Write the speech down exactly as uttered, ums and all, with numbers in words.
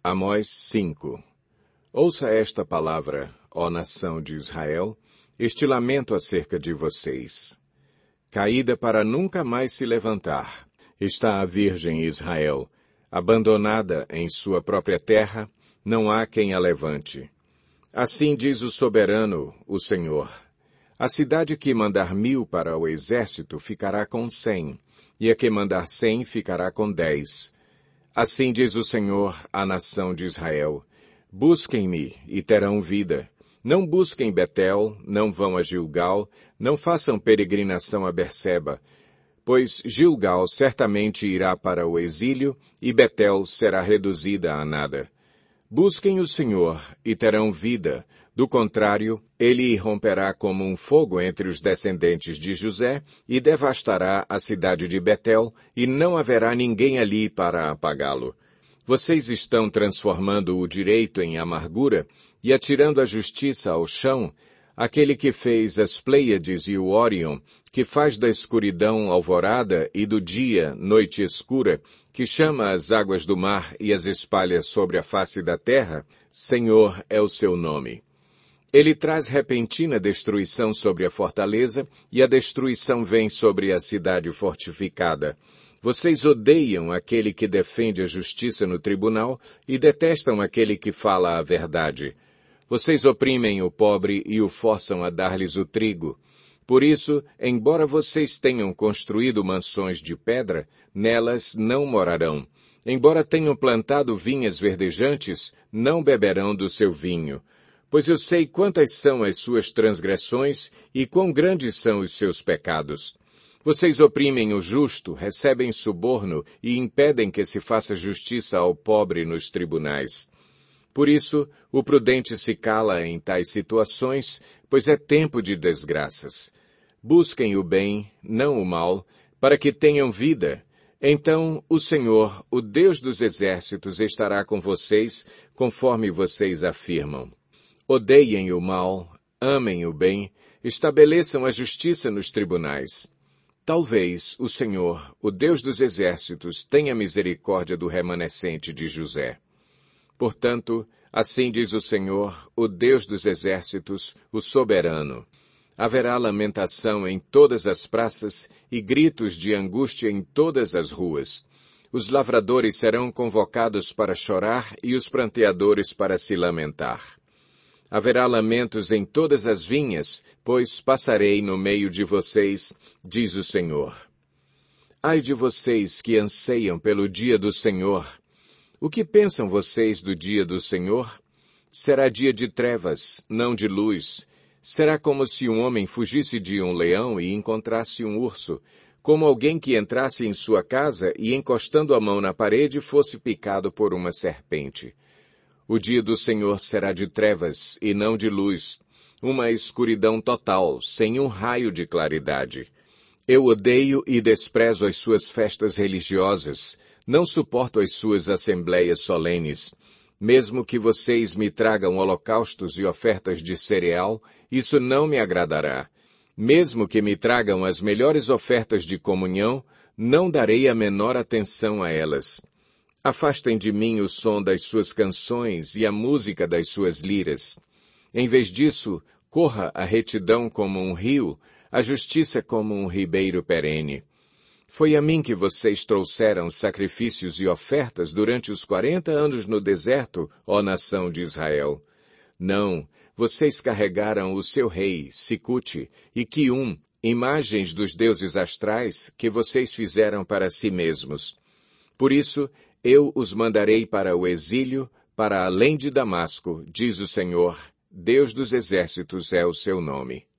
Amós cinco. Ouça esta palavra, ó nação de Israel, este lamento acerca de vocês. Caída para nunca mais se levantar, está a Virgem Israel, abandonada em sua própria terra, não há quem a levante. Assim diz o soberano, o Senhor. A cidade que mandar mil para o exército ficará com cem, e a que mandar cem ficará com dez. Assim diz o Senhor à nação de Israel. Busquem-me e terão vida. Não busquem Betel, não vão a Gilgal, não façam peregrinação a Berseba, pois Gilgal certamente irá para o exílio e Betel será reduzida a nada. Busquem o Senhor e terão vida, do contrário, ele irromperá como um fogo entre os descendentes de José e devastará a cidade de Betel e não haverá ninguém ali para apagá-lo. Vocês estão transformando o direito em amargura e atirando a justiça ao chão, aquele que fez as Pleiades e o Órion, que faz da escuridão alvorada e do dia noite escura, que chama as águas do mar e as espalha sobre a face da terra, Senhor é o seu nome. Ele traz repentina destruição sobre a fortaleza e a destruição vem sobre a cidade fortificada. Vocês odeiam aquele que defende a justiça no tribunal e detestam aquele que fala a verdade. Vocês oprimem o pobre e o forçam a dar-lhes o trigo. Por isso, embora vocês tenham construído mansões de pedra, nelas não morarão. Embora tenham plantado vinhas verdejantes, não beberão do seu vinho. Pois eu sei quantas são as suas transgressões e quão grandes são os seus pecados. Vocês oprimem o justo, recebem suborno e impedem que se faça justiça ao pobre nos tribunais. Por isso, o prudente se cala em tais situações, pois é tempo de desgraças. Busquem o bem, não o mal, para que tenham vida. Então o Senhor, o Deus dos exércitos, estará com vocês, conforme vocês afirmam. Odeiem o mal, amem o bem, estabeleçam a justiça nos tribunais. Talvez o Senhor, o Deus dos exércitos, tenha misericórdia do remanescente de José. Portanto, assim diz o Senhor, o Deus dos exércitos, o soberano. Haverá lamentação em todas as praças e gritos de angústia em todas as ruas. Os lavradores serão convocados para chorar e os pranteadores para se lamentar. Haverá lamentos em todas as vinhas, pois passarei no meio de vocês, diz o Senhor. Ai de vocês que anseiam pelo dia do Senhor! O que pensam vocês do dia do Senhor? Será dia de trevas, não de luz. Será como se um homem fugisse de um leão e encontrasse um urso, como alguém que entrasse em sua casa e, encostando a mão na parede, fosse picado por uma serpente. O dia do Senhor será de trevas e não de luz, uma escuridão total, sem um raio de claridade. Eu odeio e desprezo as suas festas religiosas, não suporto as suas assembleias solenes. Mesmo que vocês me tragam holocaustos e ofertas de cereal, isso não me agradará. Mesmo que me tragam as melhores ofertas de comunhão, não darei a menor atenção a elas. Afastem de mim o som das suas canções e a música das suas liras. Em vez disso, corra a retidão como um rio, a justiça como um ribeiro perene. Foi a mim que vocês trouxeram sacrifícios e ofertas durante os quarenta anos no deserto, ó nação de Israel. Não, vocês carregaram o seu rei, Sicute, e Quium, imagens dos deuses astrais que vocês fizeram para si mesmos. Por isso, eu os mandarei para o exílio, para além de Damasco, diz o Senhor, Deus dos exércitos é o seu nome.